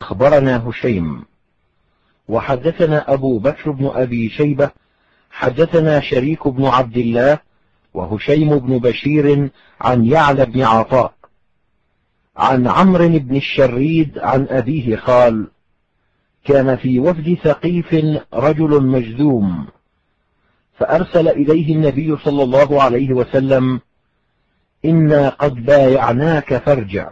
أخبرنا هشيم وحدثنا أبو بكر بن أبي شيبة حدثنا شريك بن عبد الله وهشيم بن بشير عن يعلى بن عطاء عن عمرو بن الشريد عن أبيه قال: كان في وفد ثقيف رجل مجذوم، فأرسل إليه النبي صلى الله عليه وسلم: إنا قد بايعناك فارجع.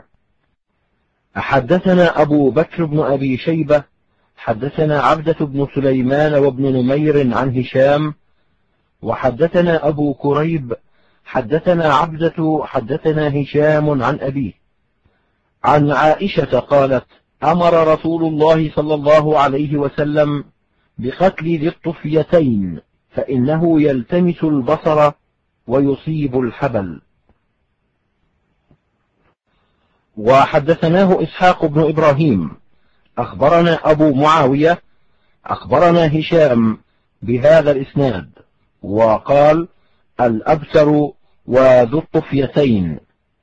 حدثنا أبو بكر بن أبي شيبة حدثنا عبدة بن سليمان وابن نمير عن هشام وحدثنا أبو كريب حدثنا عبدة حدثنا هشام عن أبيه عن عائشة قالت: أمر رسول الله صلى الله عليه وسلم بقتل ذي الطفيتين فإنه يلتمس البصر ويصيب الحبل. وحدثناه إسحاق بن إبراهيم أخبرنا أبو معاوية أخبرنا هشام بهذا الإسناد وقال: الأبتر وذو الطفيتين.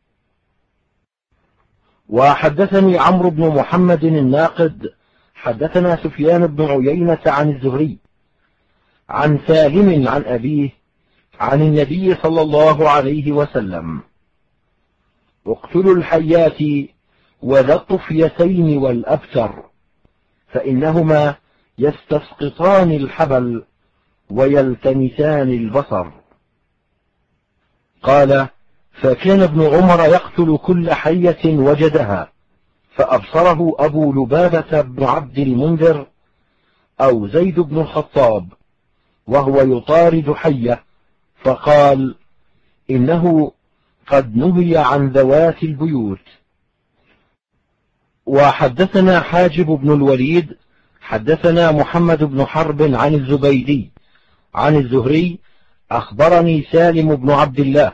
وحدثني عمرو بن محمد الناقد حدثنا سفيان بن عيينة عن الزهري عن سالم عن أبيه عن النبي صلى الله عليه وسلم: اقتلوا الحيات وذا الطفيتين والأبتر فإنهما يستسقطان الحبل ويلتمسان البصر. قال: فكان ابن عمر يقتل كل حية وجدها، فأبصره أبو لبابة بن عبد المنذر أو زيد بن الخطاب وهو يطارد حية، فقال: إنه قد نهي عن ذوات البيوت. وحدثنا حاجب بن الوليد حدثنا محمد بن حرب عن الزبيدي عن الزهري أخبرني سالم بن عبد الله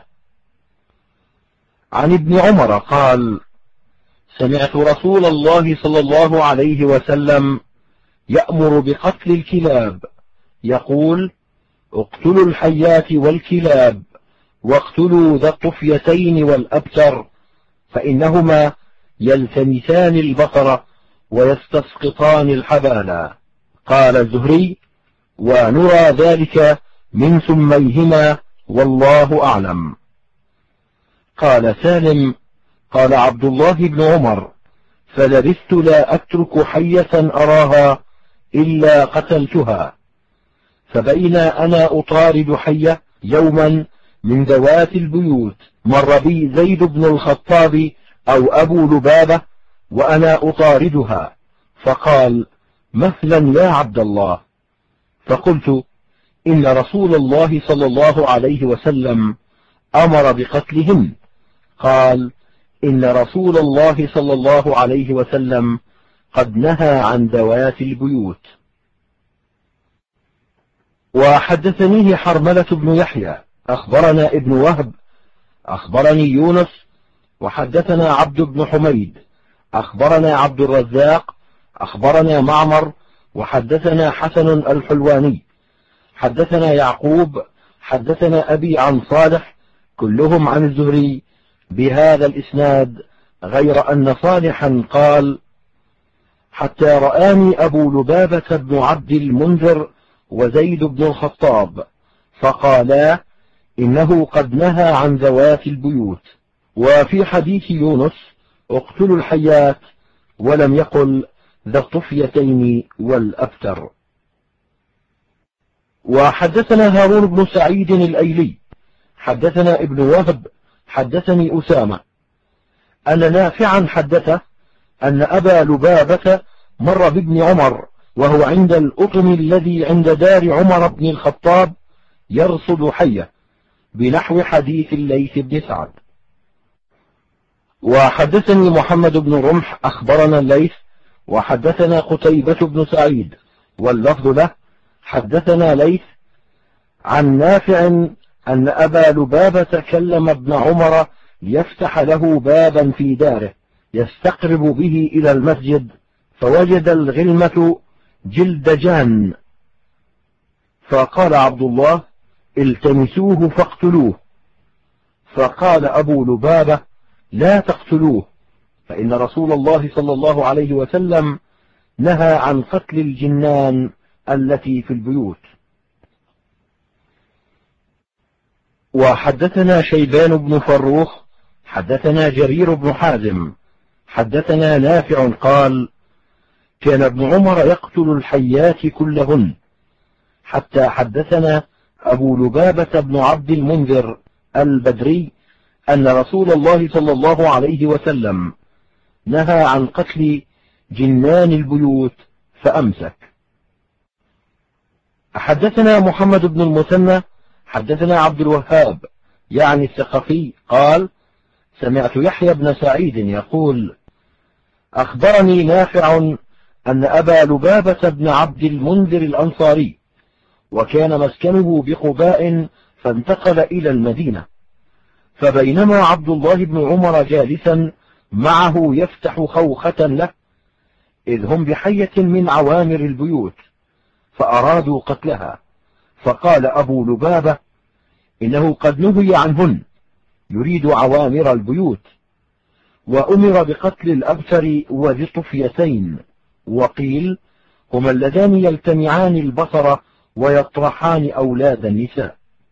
عن ابن عمر قال: سمعت رسول الله صلى الله عليه وسلم يأمر بقتل الكلاب، يقول: اقتلوا الحيات والكلاب واقتلوا ذا الطفيتين والأبتر فإنهما يلتمسان البصر ويستسقطان الحبالا. قال الزهري: ونرى ذلك من سميهما والله أعلم. قال سالم: قال عبد الله بن عمر: فلبثت لا أترك حية أراها إلا قتلتها، فبين أنا أطارد حية يوما من ذوات البيوت مر بي زيد بن الخطاب أو أبو لبابة وأنا أطاردها، فقال: مهلا يا عبد الله. فقلت: إن رسول الله صلى الله عليه وسلم أمر بقتلهن. قال: إن رسول الله صلى الله عليه وسلم قد نهى عن ذوات البيوت. وحدثنيه حرملة بن يحيى أخبرنا ابن وهب أخبرني يونس وحدثنا عبد بن حميد أخبرنا عبد الرزاق أخبرنا معمر وحدثنا حسن الحلواني حدثنا يعقوب حدثنا أبي عن صالح كلهم عن الزهري بهذا الإسناد، غير أن صالحا قال: حتى رآني أبو لبابة بن عبد المنذر وزيد بن الخطاب فقالا: إنه قد نهى عن ذوات البيوت. وفي حديث يونس: اقتلوا الحيات، ولم يقل ذا الطفيتين والأبتر. وحدثنا هارون بن سعيد الأيلي حدثنا ابن وهب حدثني أسامة أن نافعا حدثه أن أبا لبابة مر بابن عمر وهو عند الأطم الذي عند دار عمر بن الخطاب يرصد حية، بنحو حديث الليث بن سعد. وحدثني محمد بن رمح أخبرنا الليث وحدثنا قتيبة بن سعيد واللفظ له حدثنا ليث عن نافع أن أبا لبابة كلم ابن عمر ليفتح له بابا في داره يستقرب به إلى المسجد، فوجد الغلمة جلد جان، فقال عبد الله: التمسوه فاقتلوه. فقال أبو لبابة: لا تقتلوه، فإن رسول الله صلى الله عليه وسلم نهى عن قتل الجنان التي في البيوت. وحدثنا شيبان بن فروخ حدثنا جرير بن حازم حدثنا نافع قال: كان ابن عمر يقتل الحيات كلهن، حتى حدثنا أبو لبابة بن عبد المنذر البدري أن رسول الله صلى الله عليه وسلم نهى عن قتل جنان البيوت فأمسك. حدثنا محمد بن المثنى حدثنا عبد الوهاب يعني الثقفي قال: سمعت يحيى بن سعيد يقول: أخبرني نافع أن أبا لبابة بن عبد المنذر الأنصاري، وكان مسكنه بقباء فانتقل إلى المدينة، فبينما عبد الله بن عمر جالسا معه يفتح خوخة له، إذ هم بحية من عوامر البيوت فأرادوا قتلها، فقال أبو لبابة: إنه قد نهي عنهن، يريد عوامر البيوت. وأمر بقتل الأبتر وذي الطفيتين، وقيل هما اللذان يلتمعان البصر ويطرحان أولاد النساء.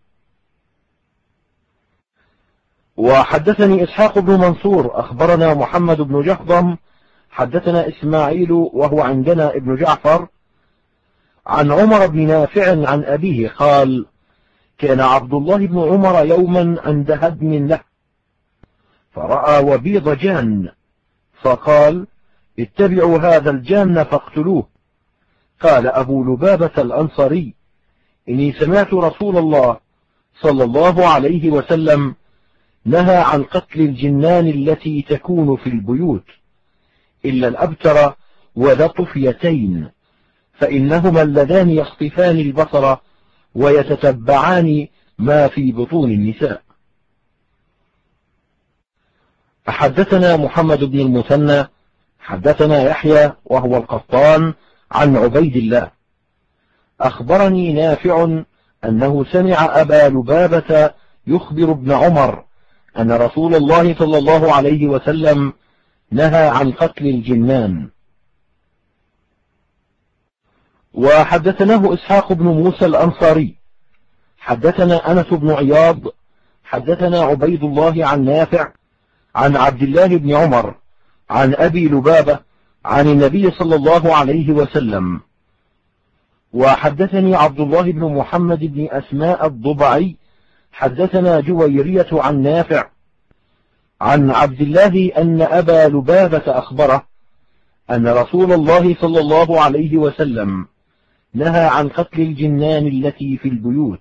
وحدثني إسحاق بن منصور أخبرنا محمد بن جهضم حدثنا إسماعيل وهو عندنا ابن جعفر عن عمر بن نافع عن أبيه قال: كان عبد الله بن عمر يوما عند هدم له، فرأى وبيض جان، فقال: اتبعوا هذا الجان فاقتلوه. قال أبو لبابة الأنصاري: إني سمعت رسول الله صلى الله عليه وسلم نهى عن قتل الجنان التي تكون في البيوت إلا الأبتر وذا طفيتين، فإنهما اللذان يخطفان البصر ويتتبعان ما في بطون النساء. حدثنا محمد بن المثنى حدثنا يحيى وهو القطان عن عبيد الله أخبرني نافع أنه سمع أبا لبابة يخبر ابن عمر أن رسول الله صلى الله عليه وسلم نهى عن قتل الجنان. وحدثناه إسحاق بن موسى الأنصاري حدثنا أنس بن عياض حدثنا عبيد الله عن نافع عن عبد الله بن عمر عن أبي لبابة عن النبي صلى الله عليه وسلم. وحدثني عبد الله بن محمد بن أسماء الضبعي حدثنا جويرية عن نافع عن عبد الله أن أبا لبابة أخبره أن رسول الله صلى الله عليه وسلم نهى عن قتل الجنان التي في البيوت.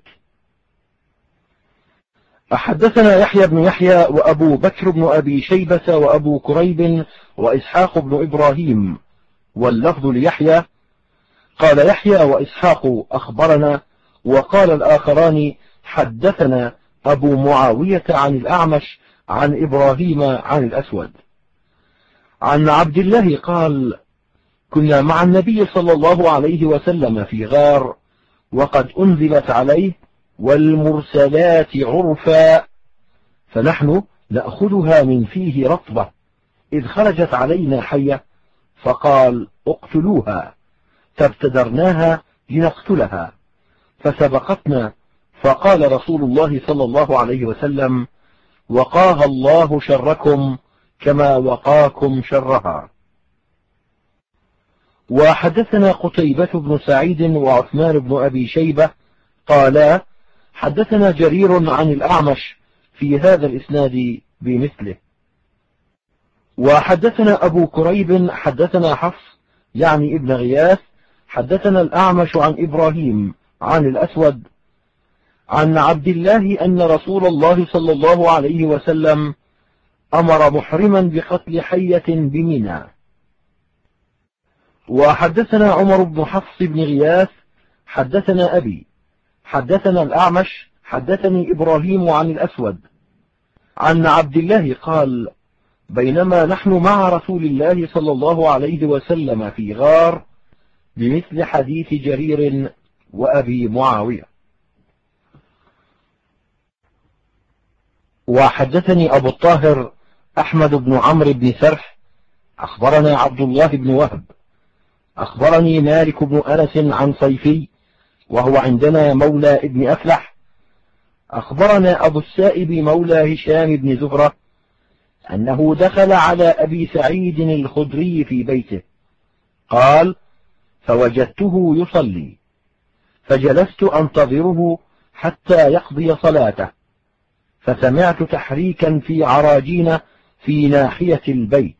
حدثنا يحيى بن يحيى وأبو بكر بن أبي شيبة وأبو كريب وإسحاق بن إبراهيم، واللفظ ليحيى. قال يحيى وإسحاق أخبرنا، وقال الآخران حدثنا أبو معاوية عن الأعمش عن إبراهيم عن الأسود عن عبد الله قال: كنا مع النبي صلى الله عليه وسلم في غار، وقد أنزلت عليه والمرسلات عرفا، فنحن نأخذها من فيه رطبة، إذ خرجت علينا حية، فقال: اقتلوها، فابتدرناها لنقتلها، فسبقتنا، فقال رسول الله صلى الله عليه وسلم: وقاها الله شركم كما وقاكم شرها. وحدثنا قتيبة بن سعيد وعثمان بن أبي شيبة قالا: حدثنا جرير عن الأعمش في هذا الإسناد بمثله. وحدثنا أبو كريب حدثنا حفص يعني ابن غياث حدثنا الأعمش عن إبراهيم عن الأسود عن عبد الله أن رسول الله صلى الله عليه وسلم أمر محرما بقتل حية بمنى. وحدثنا عمر بن حفص بن غياث حدثنا أبي حدثنا الأعمش حدثني إبراهيم عن الأسود عن عبد الله قال: بينما نحن مع رسول الله صلى الله عليه وسلم في غار، بمثل حديث جرير وأبي معاوية. وحدثني أبو الطاهر أحمد بن عمرو بن سرح أخبرنا عبد الله بن وهب أخبرني مالك بن أنس عن صيفي وهو عندنا مولى ابن أفلح. أخبرنا أبو السائب مولى هشام بن زهرة أنه دخل على أبي سعيد الخدري في بيته، قال: فوجدته يصلي، فجلست أنتظره حتى يقضي صلاته، فسمعت تحريكا في عراجين في ناحية البيت،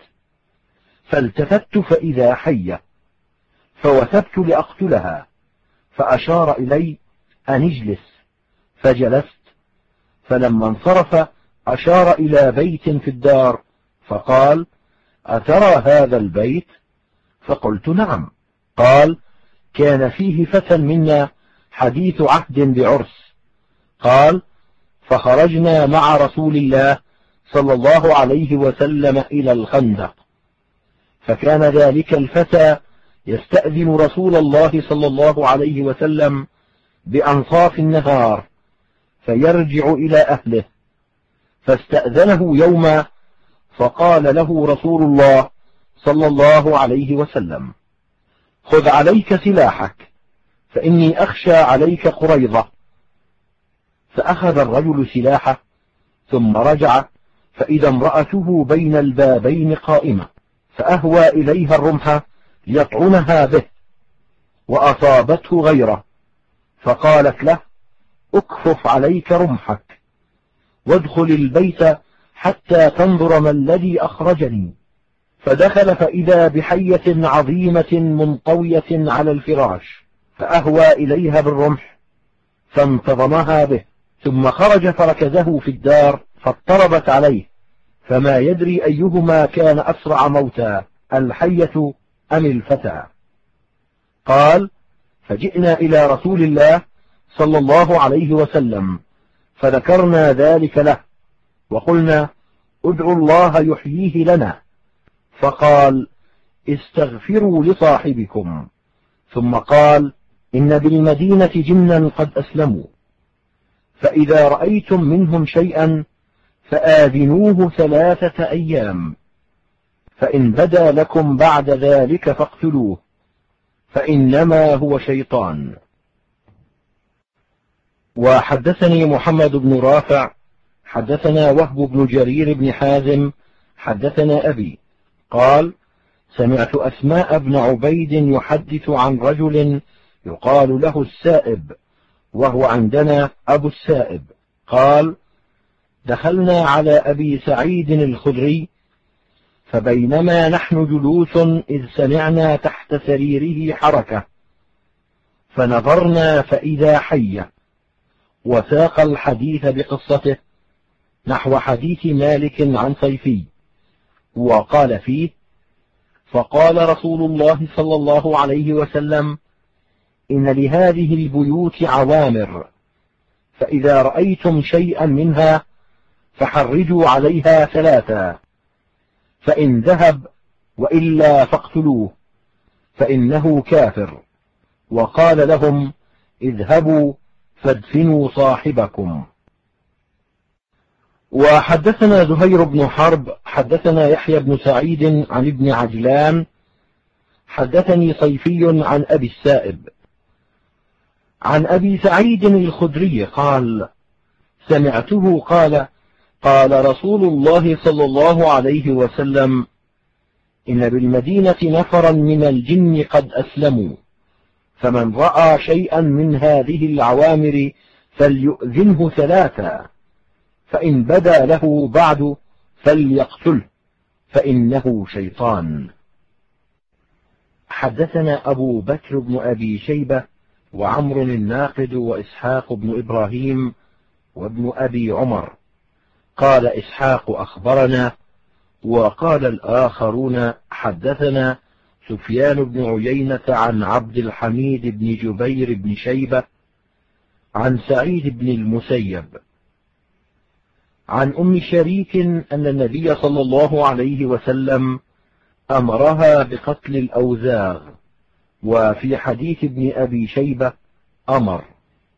فالتفت فإذا حية، فوثبت لأقتلها، فأشار إلي أن اجلس، فجلست، فلما انصرف أشار إلى بيت في الدار فقال: أترى هذا البيت؟ فقلت: نعم. قال: كان فيه فتى منا حديث عهد بعرس. قال: فخرجنا مع رسول الله صلى الله عليه وسلم إلى الخندق، فكان ذلك الفتى يستأذن رسول الله صلى الله عليه وسلم بأنصاف النهار فيرجع إلى أهله، فاستأذنه يوما فقال له رسول الله صلى الله عليه وسلم: خذ عليك سلاحك فإني أخشى عليك قريظة. فأخذ الرجل سلاحه ثم رجع، فإذا امرأته بين البابين قائمة، فأهوى إليها الرمح ليطعنها به، وأصابته غيره، فقالت له: اكفف عليك رمحك وادخل البيت حتى تنظر ما الذي أخرجني. فدخل فإذا بحية عظيمة منطوية على الفراش، فأهوى إليها بالرمح فانتظمها به، ثم خرج فركزه في الدار فاضطربت عليه، فما يدري أيهما كان أسرع موتا، الحية أم الفتى. قال: فجئنا إلى رسول الله صلى الله عليه وسلم فذكرنا ذلك له، وقلنا: ادعوا الله يحييه لنا. فقال: استغفروا لصاحبكم. ثم قال: إن بالمدينة جنا قد أسلموا، فإذا رأيتم منهم شيئا فآذنوه 3 أيام، فإن بدا لكم بعد ذلك فاقتلوه، فإنما هو شيطان. وحدثني محمد بن رافع حدثنا وهب بن جرير بن حازم حدثنا أبي قال: سمعت أسماء بن عبيد يحدث عن رجل يقال له السائب، وهو عندنا أبو السائب، قال: دخلنا على أبي سعيد الخدري، فبينما نحن جلوس إذ سمعنا تحت سريره حركة، فنظرنا فإذا حية، وساق الحديث بقصته نحو حديث مالك عن صيفي، وقال فيه: فقال رسول الله صلى الله عليه وسلم: إن لهذه البيوت عوامر، فإذا رأيتم شيئا منها فحرجوا عليها 3، فإن ذهب وإلا فاقتلوه، فإنه كافر. وقال لهم: اذهبوا فادفنوا صاحبكم. وحدثنا زهير بن حرب حدثنا يحيى بن سعيد عن ابن عجلان حدثني صيفي عن أبي السائب عن أبي سعيد الخدري قال: سمعته قال: قال رسول الله صلى الله عليه وسلم: إن بالمدينة نفرا من الجن قد أسلموا، فمن رأى شيئا من هذه العوامر فليؤذنه 3، فإن بدا له بعد فليقتله، فإنه شيطان. حدثنا أبو بكر بن أبي شيبة وعمر الناقد وإسحاق بن إبراهيم وابن أبي عمر. قال إسحاق: أخبرنا، وقال الآخرون: حدثنا سفيان بن عيينة عن عبد الحميد بن جبير بن شيبة عن سعيد بن المسيب عن أم شريك أن النبي صلى الله عليه وسلم أمرها بقتل الأوزاغ، وفي حديث ابن أبي شيبة أمر.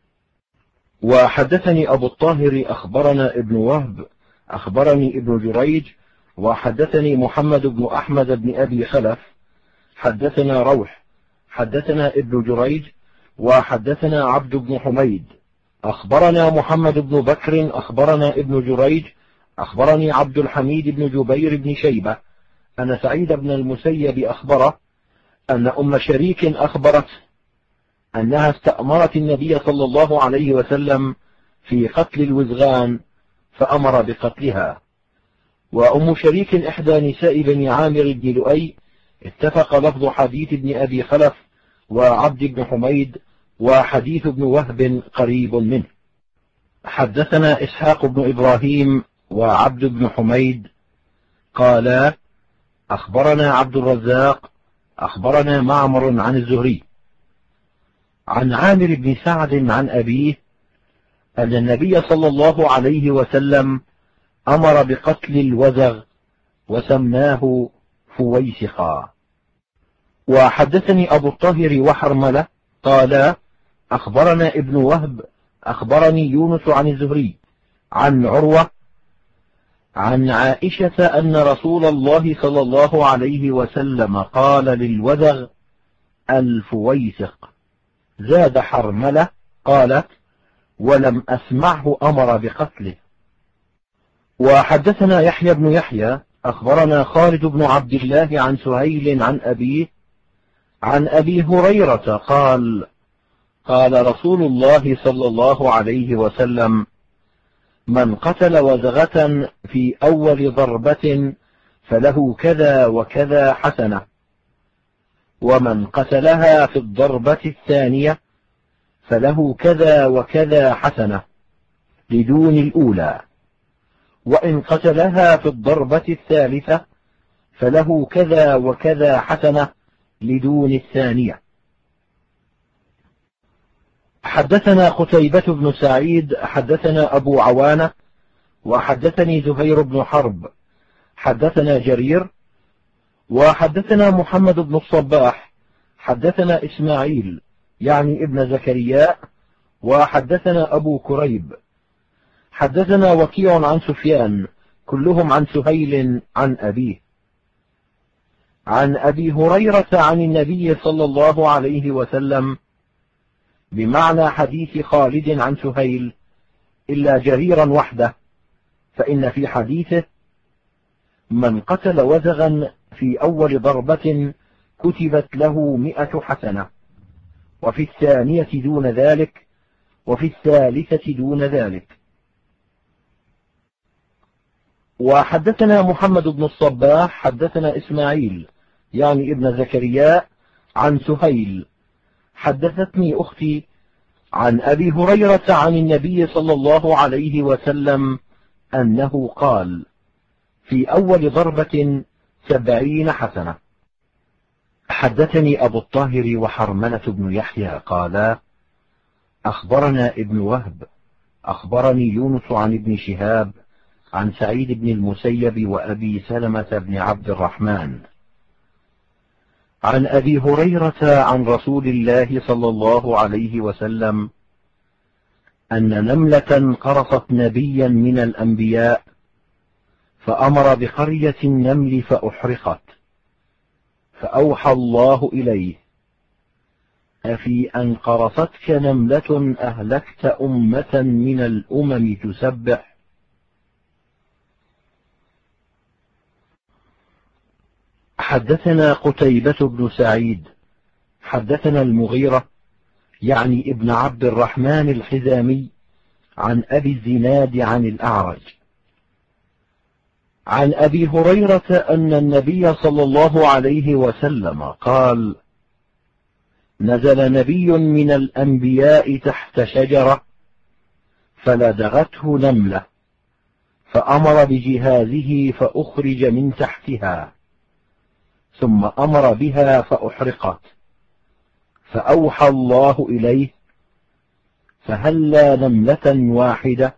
وحدثني أبو الطاهر أخبرنا ابن وهب أخبرني ابن جريج، وحدثني محمد بن أحمد بن أبي خلف حدثنا روح حدثنا ابن جريج وحدثنا عبد بن حميد أخبرنا محمد بن بكر أخبرنا ابن جريج أخبرني عبد الحميد بن جبير بن شيبة أن سعيد بن المسيب أخبره أن أم شريك أخبرت أنها استأمرت النبي صلى الله عليه وسلم في قتل الوزغان فأمر بقتلها. وأم شريك إحدى نساء بني عامر بن لؤي. اتفق لفظ حديث ابن أبي خلف وعبد بن حميد وحديث ابن وهب قريب منه. حدثنا إسحاق بن إبراهيم وعبد بن حميد قالا أخبرنا عبد الرزاق أخبرنا معمر عن الزهري عن عامر بن سعد عن أبيه أن النبي صلى الله عليه وسلم أمر بقتل الوزغ وسماه فويسقا. وحدثني أبو الطاهر وحرملة قال أخبرنا ابن وهب أخبرني يونس عن الزهري عن عروة عن عائشة أن رسول الله صلى الله عليه وسلم قال للوزغ الفويسق. زاد حرملة قالت ولم أسمعه أمر بقتله. وحدثنا يحيى بن يحيى أخبرنا خالد بن عبد الله عن سهيل عن أبيه عن أبي هريرة قال قال رسول الله صلى الله عليه وسلم من قتل وزغة في أول ضربة فله كذا وكذا حسنة، ومن قتلها في الضربة الثانية فله كذا وكذا حسنة لدون الأولى، وإن قتلها في الضربة الثالثة فله كذا وكذا حسنة لدون الثانية. حدثنا قتيبة بن سعيد حدثنا أبو عوانة وحدثني زهير بن حرب حدثنا جرير وحدثنا محمد بن الصباح حدثنا إسماعيل يعني ابن زكريا وحدثنا أبو كريب حدثنا وكيع عن سفيان كلهم عن سهيل عن أبيه عن أبي هريرة عن النبي صلى الله عليه وسلم بمعنى حديث خالد عن سهيل إلا جريرا وحده، فإن في حديثه من قتل وزغا في أول ضربة كتبت له 100 حسنة، وفي الثانية دون ذلك، وفي الثالثة دون ذلك. وحدثنا محمد بن الصباح حدثنا إسماعيل يعني ابن زكريا عن سهيل حدثتني أختي عن أبي هريرة عن النبي صلى الله عليه وسلم أنه قال في أول ضربة 70 حسنة. حدثني أبو الطاهر وحرملة بن يحيى قالا أخبرنا ابن وهب أخبرني يونس عن ابن شهاب عن سعيد بن المسيب وأبي سلمة بن عبد الرحمن عن أبي هريرة عن رسول الله صلى الله عليه وسلم أن نملة قرصت نبيا من الأنبياء فأمر بقرية النمل فأحرقت، فأوحى الله إليه أفي أن قرصتك نملة أهلكت أمة من الأمم تسبح. حدثنا قتيبة بن سعيد حدثنا المغيرة يعني ابن عبد الرحمن الحزامي عن أبي الزناد عن الأعرج عن أبي هريرة أن النبي صلى الله عليه وسلم قال نزل نبي من الأنبياء تحت شجرة فلدغته نملة فأمر بجهازه فأخرج من تحتها ثم أمر بها فأحرقت، فأوحى الله إليه فهلا نملة واحدة.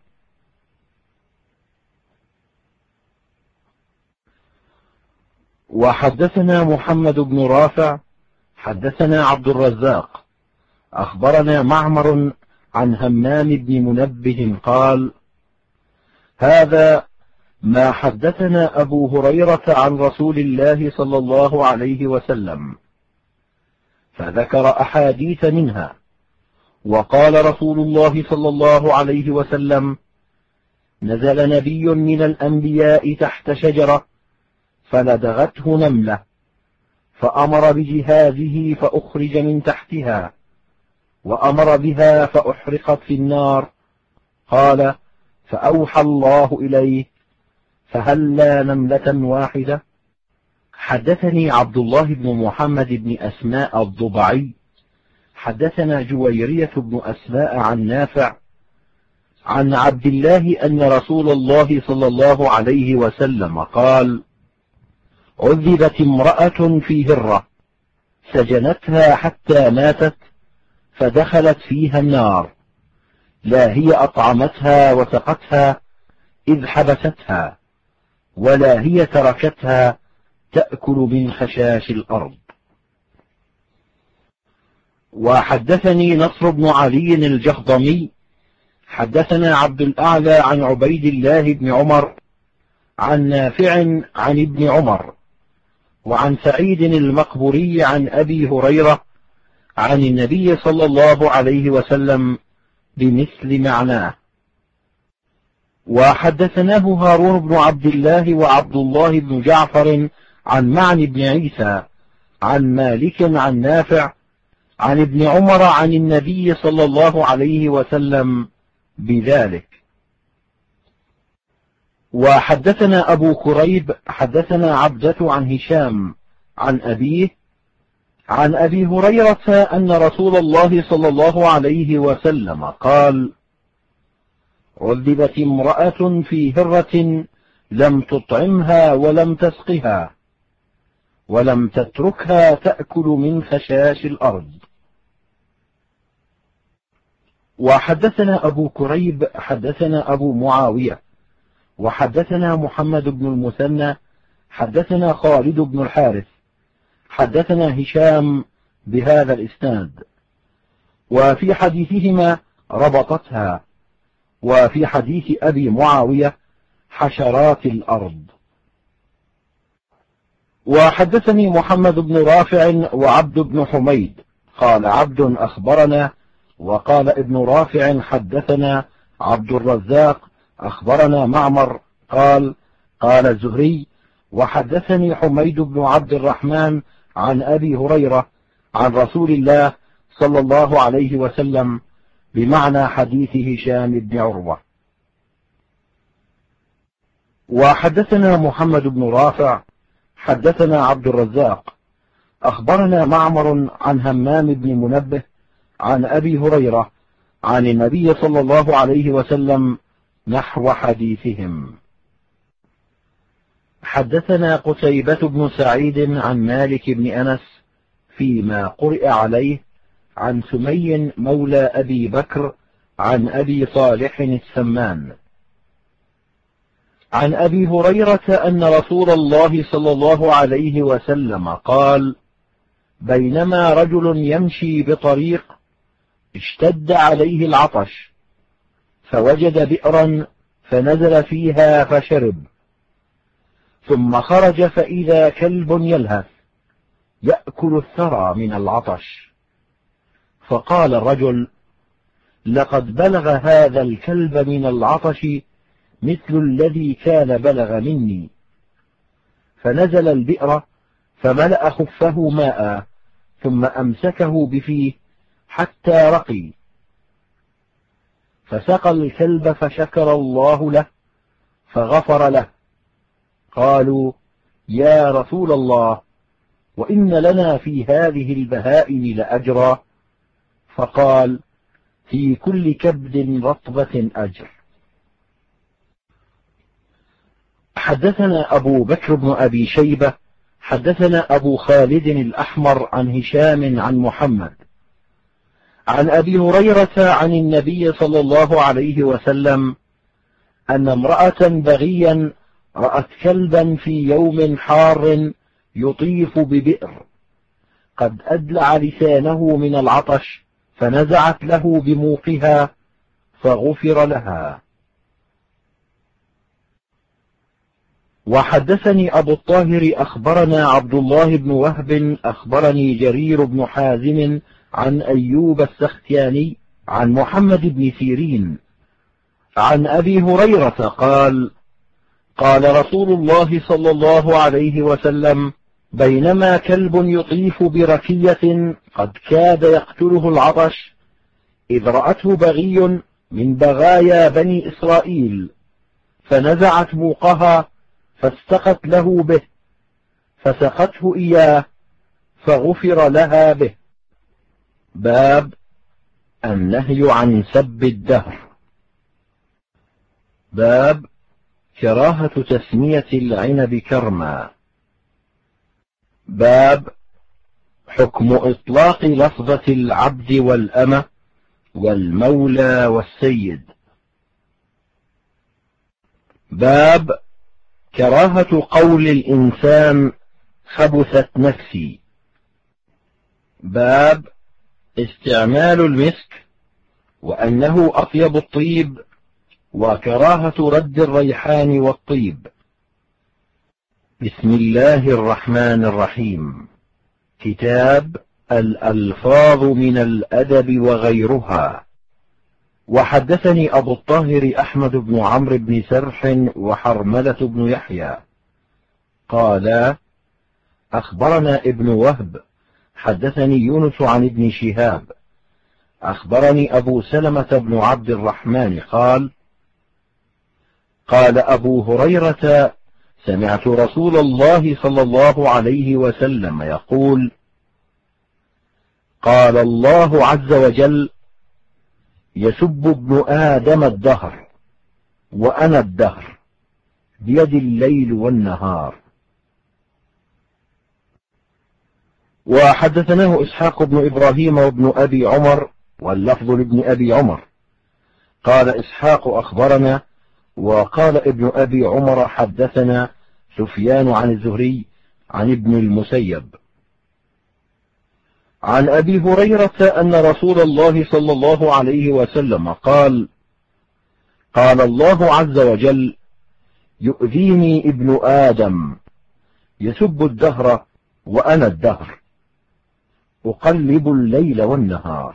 وحدثنا محمد بن رافع حدثنا عبد الرزاق أخبرنا معمر عن همام بن منبه قال هذا ما حدثنا أبو هريرة عن رسول الله صلى الله عليه وسلم، فذكر أحاديث منها. وقال رسول الله صلى الله عليه وسلم: نزل نبي من الأنبياء تحت شجرة فلدغته نملة، فأمر بجهازه فأخرج من تحتها، وأمر بها فأحرقت في النار. قال: فأوحى الله إليه: فهلا نملة واحدة. حدثني عبد الله بن محمد بن أسماء الضبعي حدثنا جويرية بن أسماء عن نافع عن عبد الله أن رسول الله صلى الله عليه وسلم قال: عذبت امرأة في هرة سجنتها حتى ماتت فدخلت فيها النار، لا هي أطعمتها وسقتها إذ حبستها، ولا هي تركتها تأكل من خشاش الأرض. وحدثني نصر بن علي الجهضمي حدثنا عبد الأعلى عن عبيد الله بن عمر عن نافع عن ابن عمر وعن سعيد المقبوري عن أبي هريرة عن النبي صلى الله عليه وسلم بمثل معناه. وحدثناه هارون بن عبد الله وعبد الله بن جعفر عن معن بن عيسى عن مالك عن نافع عن ابن عمر عن النبي صلى الله عليه وسلم بذلك. وحدثنا أبو كريب حدثنا عبدة عن هشام عن أبيه عن أبي هريرة أن رسول الله صلى الله عليه وسلم قال: عذبت امرأة في هرة لم تطعمها ولم تسقها ولم تتركها تأكل من خشاش الأرض. وحدثنا أبو كريب حدثنا أبو معاوية وحدثنا محمد بن المثنى حدثنا خالد بن الحارث حدثنا هشام بهذا الإسناد، وفي حديثهما ربطتها، وفي حديث أبي معاوية حشرات الأرض. وحدثني محمد بن رافع وعبد بن حميد قال عبد أخبرنا، وقال ابن رافع حدثنا عبد الرزاق أخبرنا معمر قال الزهري: وحدثني حميد بن عبد الرحمن عن أبي هريرة عن رسول الله صلى الله عليه وسلم بمعنى حديث هشام بن عروة. وحدثنا محمد بن رافع حدثنا عبد الرزاق أخبرنا معمر عن همام بن منبه عن أبي هريرة عن النبي صلى الله عليه وسلم نحو حديثهم. حدثنا قتيبة بن سعيد عن مالك بن أنس فيما قرئ عليه عن سمي مولى أبي بكر عن أبي صالح السمان عن أبي هريرة أن رسول الله صلى الله عليه وسلم قال: بينما رجل يمشي بطريق اشتد عليه العطش فوجد بئرا فنزل فيها فشرب، ثم خرج فإذا كلب يلهث يأكل الثرى من العطش، فقال الرجل: لقد بلغ هذا الكلب من العطش مثل الذي كان بلغ مني، فنزل البئر فملأ خفه ماء ثم أمسكه بفيه حتى رقي، فسقى الكلب فشكر الله له فغفر له. قالوا: يا رسول الله، وإن لنا في هذه البهائم لأجرا. فقال: في كل كبد رطبة أجر. حدثنا أبو بكر بن أبي شيبة حدثنا أبو خالد الأحمر عن هشام عن محمد عن أبي هريرة عن النبي صلى الله عليه وسلم أن امرأة بغيا رأت كلبا في يوم حار يطيف ببئر قد أدلع لسانه من العطش، فنزعت له بموقها فغفر لها. وحدثني أبو الطاهر أخبرنا عبد الله بن وهب أخبرني جرير بن حازم عن أيوب السختياني عن محمد بن سيرين عن أبي هريرة قال: قال رسول الله صلى الله عليه وسلم: بينما كلب يطيف بركية قد كاد يقتله العطش، إذ رأته بغي من بغايا بني إسرائيل، فنزعت موقها فاستقت له به، فسقته إياه فغفر لها به. باب النهي عن سب الدهر. باب كراهة تسمية العنب كرما. باب حكم إطلاق لفظة العبد والأمة والمولى والسيد. باب كراهة قول الإنسان خبثت نفسي. باب استعمال المسك وأنه أطيب الطيب، وكراهة رد الريحان والطيب. بسم الله الرحمن الرحيم. كتاب الألفاظ من الأدب وغيرها. وحدثني أبو الطاهر أحمد بن عمرو بن سرح وحرملة بن يحيى قالا: أخبرنا ابن وهب حدثني يونس عن ابن شهاب أخبرني أبو سلمة بن عبد الرحمن قال: قال أبو هريرة: سمعت رسول الله صلى الله عليه وسلم يقول: قال الله عز وجل: يسب ابن آدم الدهر، وأنا الدهر، بيد الليل والنهار. وحدثناه إسحاق بن إبراهيم وابن أبي عمر، واللفظ لابن أبي عمر. قال إسحاق: أخبرنا. وقال ابن أبي عمر: حدثنا سفيان عن الزهري عن ابن المسيب عن أبي هريرة أن رسول الله صلى الله عليه وسلم قال: قال الله عز وجل: يؤذيني ابن آدم، يسب الدهر وأنا الدهر، أقلب الليل والنهار.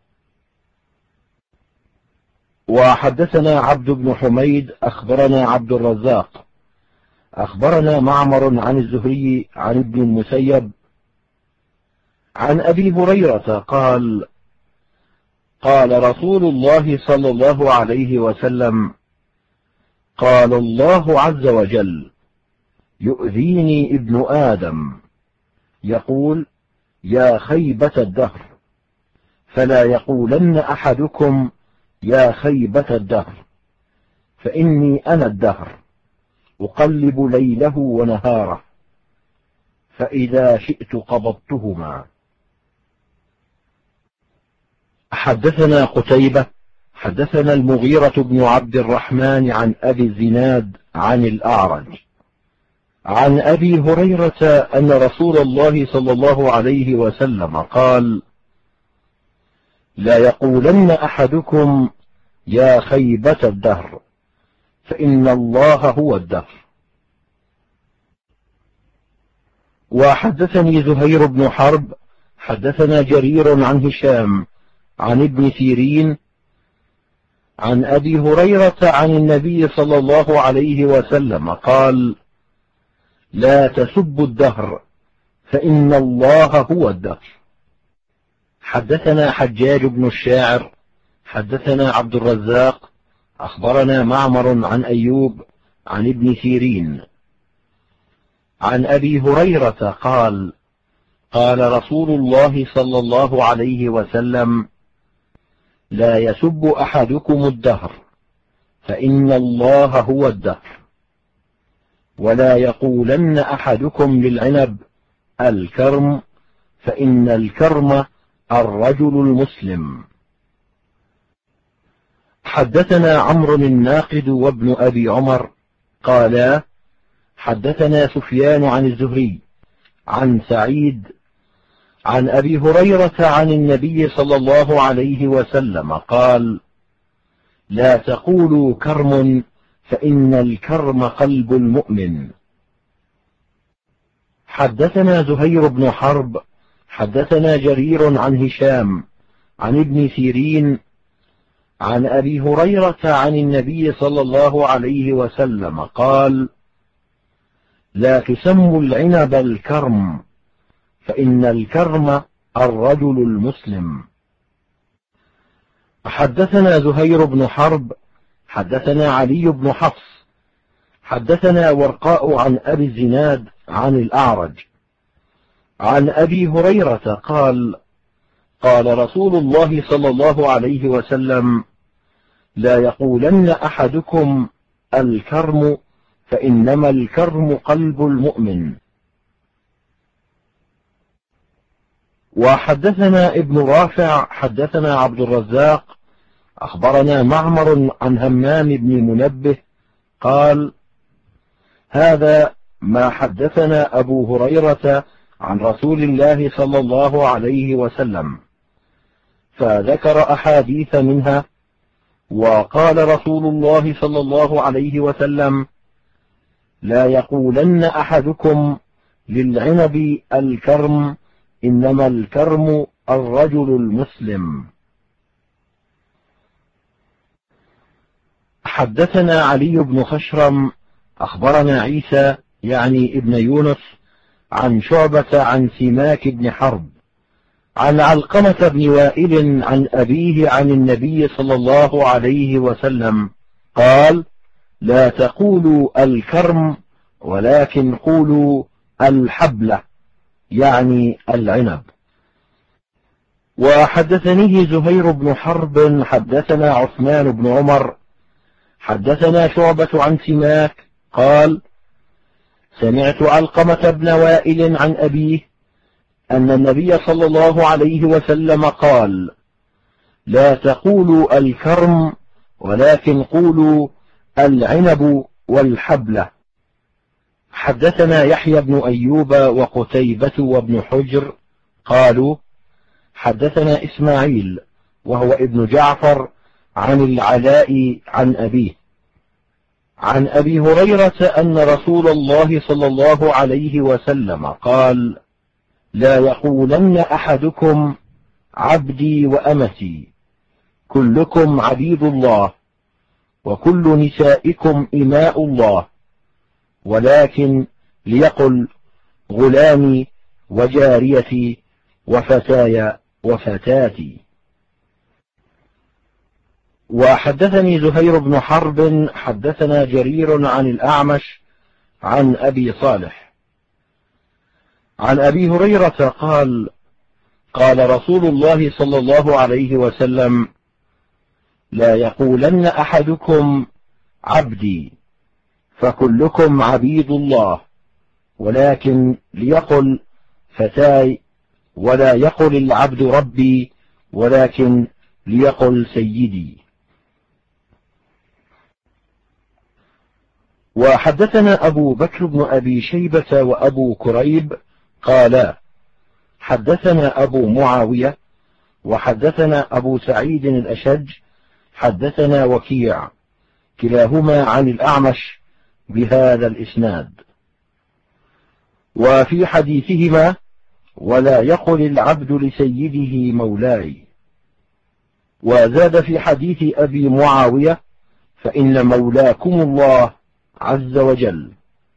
وحدثنا عبد بن حميد أخبرنا عبد الرزاق أخبرنا معمر عن الزهري عن ابن المسيب عن أبي هريرة قال: قال رسول الله صلى الله عليه وسلم: قال الله عز وجل: يؤذيني ابن آدم، يقول: يا خيبة الدهر، فلا يقولن أحدكم يا خيبة الدهر، فإني أنا الدهر، أقلب ليله ونهاره، فإذا شئت قبضتهما. حدثنا قتيبة حدثنا المغيرة بن عبد الرحمن عن أبي الزناد عن الأعرج عن أبي هريرة أن رسول الله صلى الله عليه وسلم قال: لا يقولن أحدكم يا خيبة الدهر، فإن الله هو الدهر. وحدثني زهير بن حرب حدثنا جرير عن هشام عن ابن سيرين عن أبي هريرة عن النبي صلى الله عليه وسلم قال: لا تسبوا الدهر، فإن الله هو الدهر. حدثنا حجاج بن الشاعر حدثنا عبد الرزاق أخبرنا معمر عن أيوب عن ابن سيرين عن أبي هريرة قال: قال رسول الله صلى الله عليه وسلم: لا يسب أحدكم الدهر، فإن الله هو الدهر. ولا يقولن أحدكم للعنب الكرم، فإن الكرم الرجل المسلم. حدثنا عمرو الناقد وابن أبي عمر قالا: حدثنا سفيان عن الزهري عن سعيد عن أبي هريرة عن النبي صلى الله عليه وسلم قال: لا تقولوا كرم، فإن الكرم قلب المؤمن، حدثنا زهير بن حرب حدثنا جرير عن هشام عن ابن سيرين عن أبي هريرة عن النبي صلى الله عليه وسلم قال: لا تسموا العنب الكرم، فإن الكرم الرجل المسلم. حدثنا زهير بن حرب حدثنا علي بن حفص حدثنا ورقاء عن أبي الزناد عن الأعرج عن أبي هريرة قال: قال رسول الله صلى الله عليه وسلم: لا يقولن أحدكم الكرم، فإنما الكرم قلب المؤمن. وحدثنا ابن رافع حدثنا عبد الرزاق أخبرنا معمر عن همام بن منبه قال: هذا ما حدثنا أبو هريرة عن رسول الله صلى الله عليه وسلم، فذكر أحاديث منها، وقال رسول الله صلى الله عليه وسلم: لا يقولن أحدكم للعنب الكرم، إنما الكرم الرجل المسلم. حدثنا علي بن خشرم أخبرنا عيسى يعني ابن يونس عن شعبة عن سماك بن حرب عن علقمة بن وائل عن أبيه عن النبي صلى الله عليه وسلم قال: لا تقولوا الكرم، ولكن قولوا الحبلة، يعني العنب. وحدثنيه زهير بن حرب حدثنا عثمان بن عمر حدثنا شعبة عن سماك قال: سمعت علقمة بن وائل عن أبيه أن النبي صلى الله عليه وسلم قال: لا تقولوا الكرم، ولكن قولوا العنب والحبلة. حدثنا يحيى بن أيوب وقتيبة وابن حجر قالوا: حدثنا إسماعيل وهو ابن جعفر عن العلاء عن أبيه عن أبي هريرة أن رسول الله صلى الله عليه وسلم قال: لا يقولن أحدكم عبدي وأمتي، كلكم عبيد الله، وكل نسائكم إماء الله، ولكن ليقل غلامي وجاريتي وفتاي وفتاتي. وحدثني زهير بن حرب حدثنا جرير عن الأعمش عن أبي صالح عن أبي هريرة قال: قال رسول الله صلى الله عليه وسلم: لا يقولن أحدكم عبدي، فكلكم عبيد الله، ولكن ليقل فتاي، ولا يقل العبد ربي، ولكن ليقل سيدي. وحدثنا أبو بكر بن أبي شيبة وأبو كريب قالا: حدثنا أبو معاوية وحدثنا أبو سعيد الأشج حدثنا وكيع، كلاهما عن الأعمش بهذا الإسناد. وفي حديثهما: ولا يقل العبد لسيده مولاي. وزاد في حديث أبي معاوية: فإن مولاكم الله عز وجل.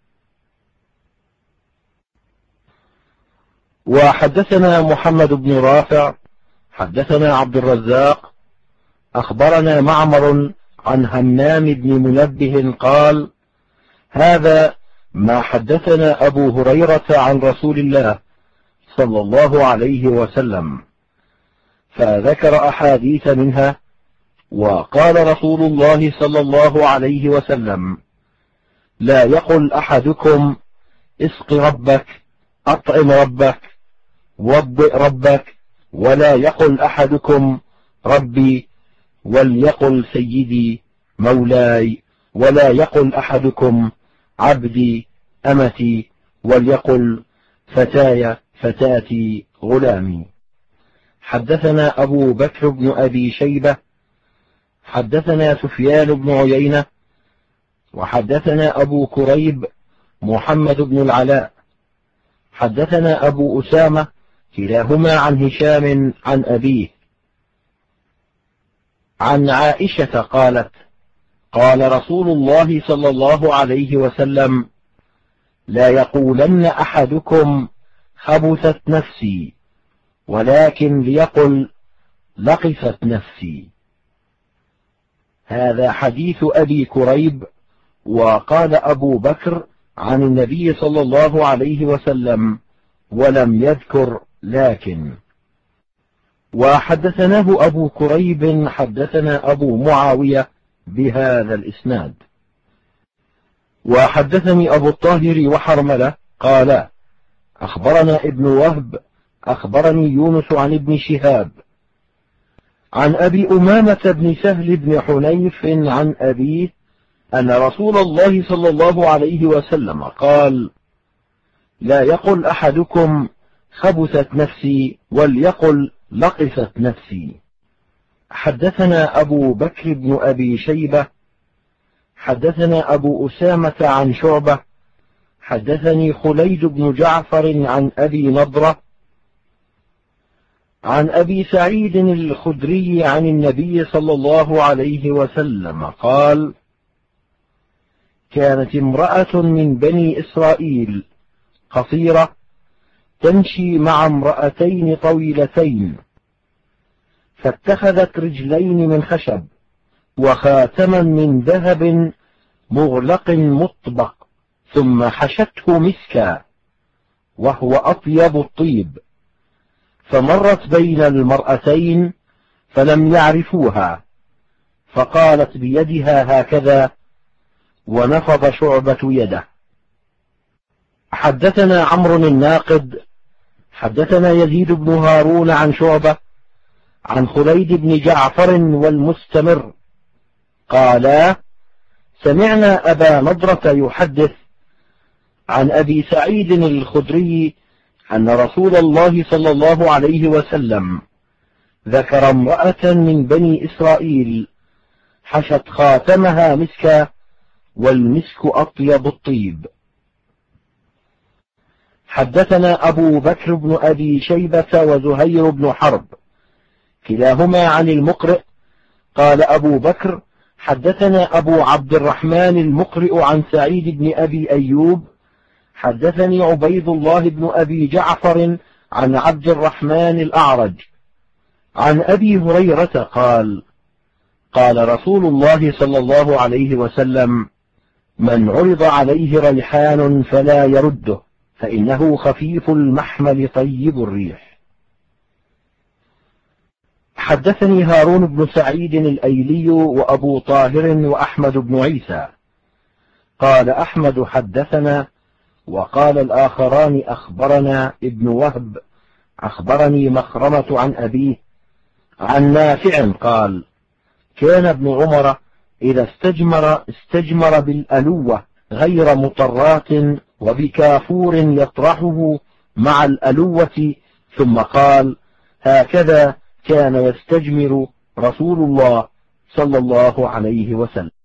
وحدثنا محمد بن رافع حدثنا عبد الرزاق أخبرنا معمر عن همام بن منبه قال: هذا ما حدثنا أبو هريرة عن رسول الله صلى الله عليه وسلم، فذكر أحاديث منها، وقال رسول الله صلى الله عليه وسلم: لا يقل أحدكم اسق ربك، أطعم ربك، وضئ ربك، ولا يقل أحدكم ربي، وليقل سيدي مولاي، ولا يقل أحدكم عبدي أمتي، وليقل فتاي فتاتي غلامي. حدثنا أبو بكر بن أبي شيبة حدثنا سفيان بن عيينة وحدثنا أبو كريب محمد بن العلاء حدثنا أبو أسامة كلاهما عن هشام عن أبيه عن عائشة قالت: قال رسول الله صلى الله عليه وسلم: لا يقولن أحدكم خبثت نفسي، ولكن ليقل لقفت نفسي. هذا حديث أبي كريب. وقال أبو بكر عن النبي صلى الله عليه وسلم ولم يذكر لكن. وحدثناه أبو كريب حدثنا أبو معاوية بهذا الإسناد. وحدثني أبو الطاهر وحرملة قال: أخبرنا ابن وهب أخبرني يونس عن ابن شهاب عن أبي أمامة بن سهل بن حنيف عن أبيه أن رسول الله صلى الله عليه وسلم قال: لا يقل أحدكم خبثت نفسي، وليقل لقفت نفسي. حدثنا أبو بكر بن أبي شيبة حدثنا أبو أسامة عن شعبة حدثني خليد بن جعفر عن أبي نضرة عن أبي سعيد الخدري عن النبي صلى الله عليه وسلم قال: كانت امرأة من بني إسرائيل قصيرة تمشي مع امرأتين طويلتين، فاتخذت رجلين من خشب وخاتما من ذهب مغلق مطبق، ثم حشته مسكا وهو أطيب الطيب، فمرت بين المرأتين فلم يعرفوها، فقالت بيدها هكذا، ونفض شعبة يده. حدثنا عمرو الناقد حدثنا يزيد بن هارون عن شعبة عن خليد بن جعفر والمستمر قالا: سمعنا أبا نضرة يحدث عن أبي سعيد الخدري أن رسول الله صلى الله عليه وسلم ذكر امرأة من بني إسرائيل حشت خاتمها مسكا، والمسك أطيب الطيب. حدثنا أبو بكر بن أبي شيبة وزهير بن حرب كلاهما عن المقرئ قال أبو بكر: حدثنا أبو عبد الرحمن المقرئ عن سعيد بن أبي أيوب حدثني عبيد الله بن أبي جعفر عن عبد الرحمن الأعرج عن أبي هريرة قال: قال رسول الله صلى الله عليه وسلم: من عرض عليه ريحان فلا يرده، فإنه خفيف المحمل طيب الريح. حدثني هارون بن سعيد الأيلي وأبو طاهر وأحمد بن عيسى. قال أحمد: حدثنا، وقال الآخران: أخبرنا ابن وهب أخبرني مخرمة عن أبيه عن نافع قال: كان ابن عمر إذا استجمر بالألوة غير مطرات وبكافور يطرحه مع الألوة، ثم قال: هكذا كان يستجمر رسول الله صلى الله عليه وسلم.